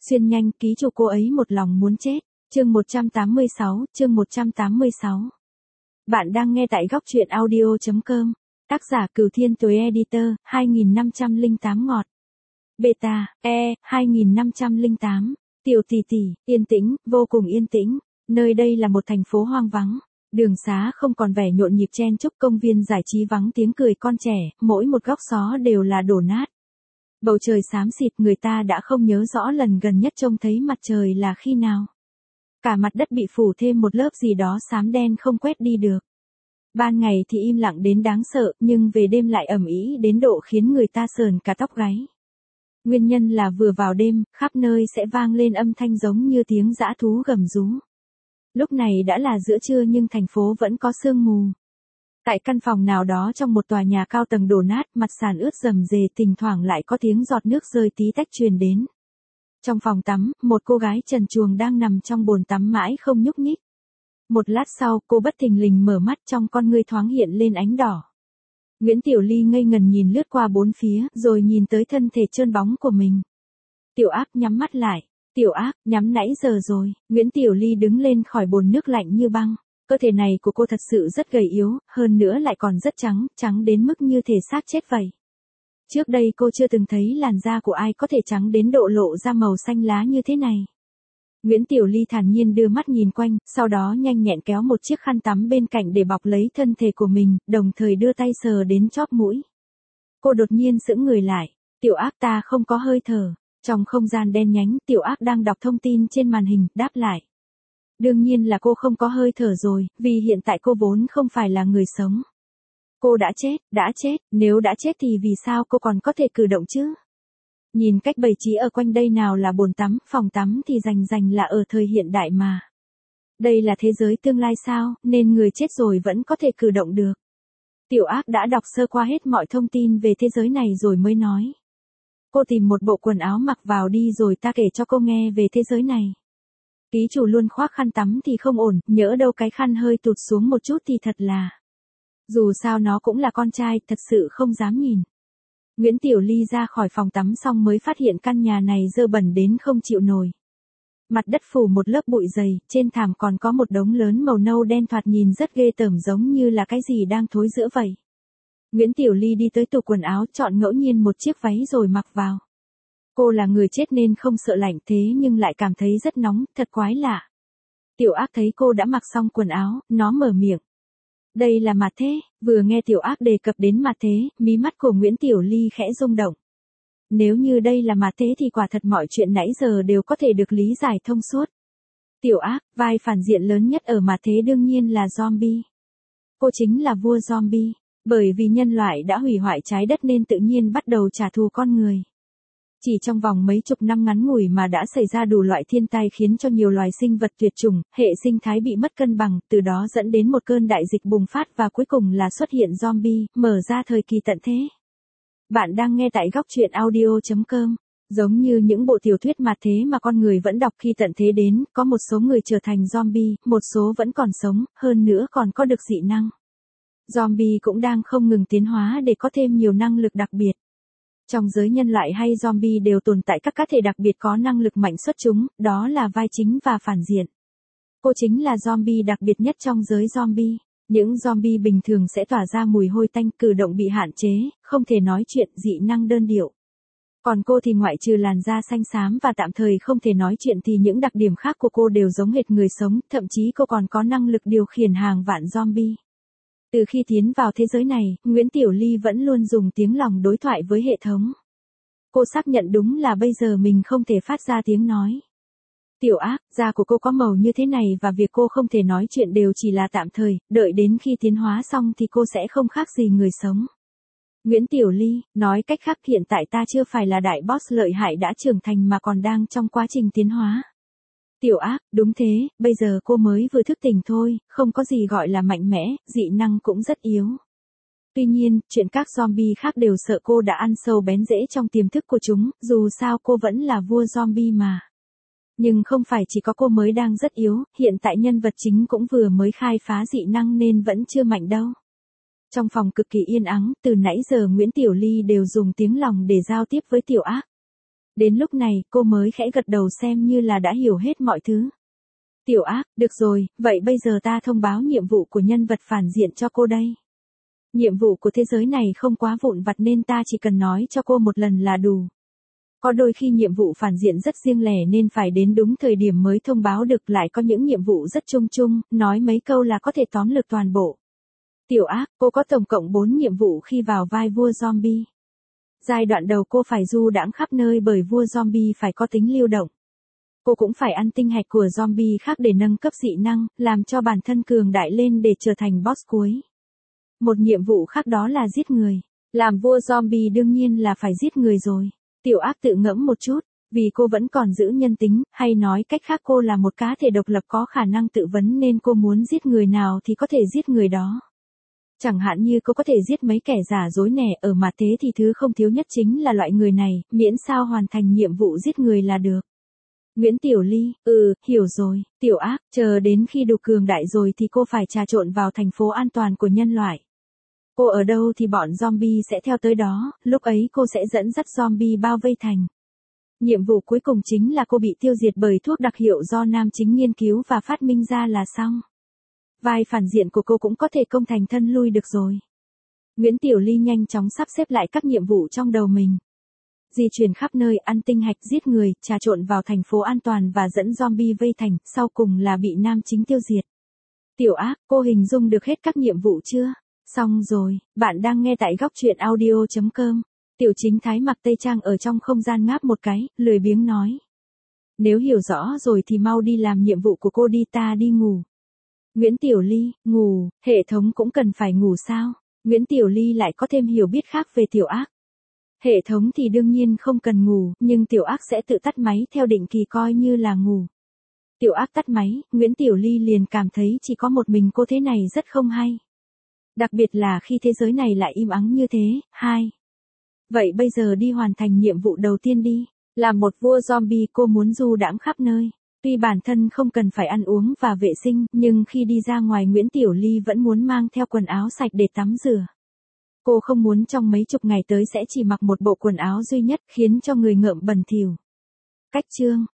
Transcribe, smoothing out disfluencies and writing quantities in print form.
Xuyên nhanh, ký chủ cô ấy một lòng muốn chết. Chương 186. Bạn đang nghe tại góc truyện audio.com. Tác giả Cửu Thiên Tuế Editor, 2508 ngọt. Beta, 2508. Tiểu tỷ tỷ, yên tĩnh, vô cùng yên tĩnh. Nơi đây là một thành phố hoang vắng. Đường xá không còn vẻ nhộn nhịp chen chúc, công viên giải trí vắng tiếng cười con trẻ, mỗi một góc xó đều là đổ nát. Bầu trời xám xịt, người ta đã không nhớ rõ lần gần nhất trông thấy mặt trời là khi nào. Cả mặt đất bị phủ thêm một lớp gì đó xám đen không quét đi được. Ban ngày thì im lặng đến đáng sợ, nhưng về đêm lại ầm ĩ đến độ khiến người ta sờn cả tóc gáy. Nguyên nhân là vừa vào đêm, khắp nơi sẽ vang lên âm thanh giống như tiếng dã thú gầm rú. Lúc này đã là giữa trưa nhưng thành phố vẫn có sương mù. Tại căn phòng nào đó trong một tòa nhà cao tầng đổ nát, mặt sàn ướt rầm rề, thỉnh thoảng lại có tiếng giọt nước rơi tí tách truyền đến. Trong phòng tắm, một cô gái trần truồng đang nằm trong bồn tắm mãi không nhúc nhích. Một lát sau, cô bất thình lình mở mắt, trong con ngươi thoáng hiện lên ánh đỏ. Nguyễn Tiểu Ly ngây ngần nhìn lướt qua bốn phía, rồi nhìn tới thân thể trơn bóng của mình. Tiểu Ác nhắm mắt lại. Tiểu Ác, nhắm nãy giờ rồi. Nguyễn Tiểu Ly đứng lên khỏi bồn nước lạnh như băng. Cơ thể này của cô thật sự rất gầy yếu, hơn nữa lại còn rất trắng, trắng đến mức như thể xác chết vậy. Trước đây cô chưa từng thấy làn da của ai có thể trắng đến độ lộ ra màu xanh lá như thế này. Nguyễn Tiểu Ly thản nhiên đưa mắt nhìn quanh, sau đó nhanh nhẹn kéo một chiếc khăn tắm bên cạnh để bọc lấy thân thể của mình, đồng thời đưa tay sờ đến chóp mũi. Cô đột nhiên sững người lại. Tiểu Ác, ta không có hơi thở. Trong không gian đen nhánh, Tiểu Ác đang đọc thông tin trên màn hình, đáp lại. Đương nhiên là cô không có hơi thở rồi, vì hiện tại cô vốn không phải là người sống. Cô đã chết, nếu đã chết thì vì sao cô còn có thể cử động chứ? Nhìn cách bày trí ở quanh đây, nào là bồn tắm, phòng tắm thì rành là ở thời hiện đại mà. Đây là thế giới tương lai sao, nên người chết rồi vẫn có thể cử động được. Tiểu Ác đã đọc sơ qua hết mọi thông tin về thế giới này rồi mới nói. Cô tìm một bộ quần áo mặc vào đi rồi ta kể cho cô nghe về thế giới này. Ký chủ luôn khoác khăn tắm thì không ổn, nhỡ đâu cái khăn hơi tụt xuống một chút thì thật là. Dù sao nó cũng là con trai, thật sự không dám nhìn. Nguyễn Tiểu Ly ra khỏi phòng tắm xong mới phát hiện căn nhà này dơ bẩn đến không chịu nổi. Mặt đất phủ một lớp bụi dày, trên thảm còn có một đống lớn màu nâu đen thoạt nhìn rất ghê tởm, giống như là cái gì đang thối rữa vậy. Nguyễn Tiểu Ly đi tới tủ quần áo, chọn ngẫu nhiên một chiếc váy rồi mặc vào. Cô là người chết nên không sợ lạnh, thế nhưng lại cảm thấy rất nóng, thật quái lạ. Tiểu Ác thấy cô đã mặc xong quần áo, nó mở miệng. Đây là mặt thế. Vừa nghe Tiểu Ác đề cập đến mặt thế, mí mắt của Nguyễn Tiểu Ly khẽ rung động. Nếu như đây là mặt thế thì quả thật mọi chuyện nãy giờ đều có thể được lý giải thông suốt. Tiểu Ác, vai phản diện lớn nhất ở mặt thế đương nhiên là zombie. Cô chính là vua zombie. Bởi vì nhân loại đã hủy hoại trái đất nên tự nhiên bắt đầu trả thù con người. Chỉ trong vòng mấy chục năm ngắn ngủi mà đã xảy ra đủ loại thiên tai khiến cho nhiều loài sinh vật tuyệt chủng, hệ sinh thái bị mất cân bằng, từ đó dẫn đến một cơn đại dịch bùng phát và cuối cùng là xuất hiện zombie, mở ra thời kỳ tận thế. Bạn đang nghe tại góc truyện audio.com. Giống như những bộ tiểu thuyết mặt thế mà con người vẫn đọc, khi tận thế đến, có một số người trở thành zombie, một số vẫn còn sống, hơn nữa còn có được dị năng. Zombie cũng đang không ngừng tiến hóa để có thêm nhiều năng lực đặc biệt. Trong giới nhân loại hay zombie đều tồn tại các cá thể đặc biệt có năng lực mạnh xuất chúng, đó là vai chính và phản diện. Cô chính là zombie đặc biệt nhất trong giới zombie. Những zombie bình thường sẽ tỏa ra mùi hôi tanh, cử động bị hạn chế, không thể nói chuyện, dị năng đơn điệu. Còn cô thì ngoại trừ làn da xanh xám và tạm thời không thể nói chuyện thì những đặc điểm khác của cô đều giống hệt người sống, thậm chí cô còn có năng lực điều khiển hàng vạn zombie. Từ khi tiến vào thế giới này, Nguyễn Tiểu Ly vẫn luôn dùng tiếng lòng đối thoại với hệ thống. Cô xác nhận đúng là bây giờ mình không thể phát ra tiếng nói. Tiểu Ác, da của cô có màu như thế này và việc cô không thể nói chuyện đều chỉ là tạm thời, đợi đến khi tiến hóa xong thì cô sẽ không khác gì người sống. Nguyễn Tiểu Ly, nói cách khác hiện tại ta chưa phải là đại boss lợi hại đã trưởng thành mà còn đang trong quá trình tiến hóa. Tiểu Ác, đúng thế, bây giờ cô mới vừa thức tỉnh thôi, không có gì gọi là mạnh mẽ, dị năng cũng rất yếu. Tuy nhiên, chuyện các zombie khác đều sợ cô đã ăn sâu bén rễ trong tiềm thức của chúng, dù sao cô vẫn là vua zombie mà. Nhưng không phải chỉ có cô mới đang rất yếu, hiện tại nhân vật chính cũng vừa mới khai phá dị năng nên vẫn chưa mạnh đâu. Trong phòng cực kỳ yên ắng, từ nãy giờ Nguyễn Tiểu Ly đều dùng tiếng lòng để giao tiếp với Tiểu Ác. Đến lúc này, cô mới khẽ gật đầu xem như là đã hiểu hết mọi thứ. Tiểu Ác, được rồi, vậy bây giờ ta thông báo nhiệm vụ của nhân vật phản diện cho cô đây. Nhiệm vụ của thế giới này không quá vụn vặt nên ta chỉ cần nói cho cô một lần là đủ. Có đôi khi nhiệm vụ phản diện rất riêng lẻ nên phải đến đúng thời điểm mới thông báo được, lại có những nhiệm vụ rất chung chung, nói mấy câu là có thể tóm lược toàn bộ. Tiểu Ác, cô có tổng cộng 4 nhiệm vụ khi vào vai vua zombie. Giai đoạn đầu cô phải du đãng khắp nơi bởi vua zombie phải có tính lưu động. Cô cũng phải ăn tinh hạch của zombie khác để nâng cấp dị năng, làm cho bản thân cường đại lên để trở thành boss cuối. Một nhiệm vụ khác đó là giết người. Làm vua zombie đương nhiên là phải giết người rồi. Tiểu Ác tự ngẫm một chút, vì cô vẫn còn giữ nhân tính, hay nói cách khác cô là một cá thể độc lập có khả năng tự vấn nên cô muốn giết người nào thì có thể giết người đó. Chẳng hạn như cô có thể giết mấy kẻ giả dối nẻ ở mà thế thì thứ không thiếu nhất chính là loại người này, miễn sao hoàn thành nhiệm vụ giết người là được. Nguyễn Tiểu Ly, hiểu rồi, Tiểu Ác, chờ đến khi đủ cường đại rồi thì cô phải trà trộn vào thành phố an toàn của nhân loại. Cô ở đâu thì bọn zombie sẽ theo tới đó, lúc ấy cô sẽ dẫn dắt zombie bao vây thành. Nhiệm vụ cuối cùng chính là cô bị tiêu diệt bởi thuốc đặc hiệu do nam chính nghiên cứu và phát minh ra là xong. Vai phản diện của cô cũng có thể công thành thân lui được rồi. Nguyễn Tiểu Ly nhanh chóng sắp xếp lại các nhiệm vụ trong đầu mình. Di chuyển khắp nơi, ăn tinh hạch, giết người, trà trộn vào thành phố an toàn và dẫn zombie vây thành, sau cùng là bị nam chính tiêu diệt. Tiểu Ác, cô hình dung được hết các nhiệm vụ chưa? Xong rồi, bạn đang nghe tại góc truyện audio.com. Tiểu Chính Thái mặc tây trang ở trong không gian ngáp một cái, lười biếng nói. Nếu hiểu rõ rồi thì mau đi làm nhiệm vụ của cô đi, ta đi ngủ. Nguyễn Tiểu Ly, ngủ, hệ thống cũng cần phải ngủ sao? Nguyễn Tiểu Ly lại có thêm hiểu biết khác về Tiểu Ác. Hệ thống thì đương nhiên không cần ngủ, nhưng Tiểu Ác sẽ tự tắt máy theo định kỳ coi như là ngủ. Tiểu Ác tắt máy, Nguyễn Tiểu Ly liền cảm thấy chỉ có một mình cô thế này rất không hay. Đặc biệt là khi thế giới này lại im ắng như thế. Vậy bây giờ đi hoàn thành nhiệm vụ đầu tiên đi. Là một vua zombie cô muốn du đãng khắp nơi. Tuy bản thân không cần phải ăn uống và vệ sinh, nhưng khi đi ra ngoài Nguyễn Tiểu Ly vẫn muốn mang theo quần áo sạch để tắm rửa. Cô không muốn trong mấy chục ngày tới sẽ chỉ mặc một bộ quần áo duy nhất khiến cho người ngợm bẩn thỉu. Cách chương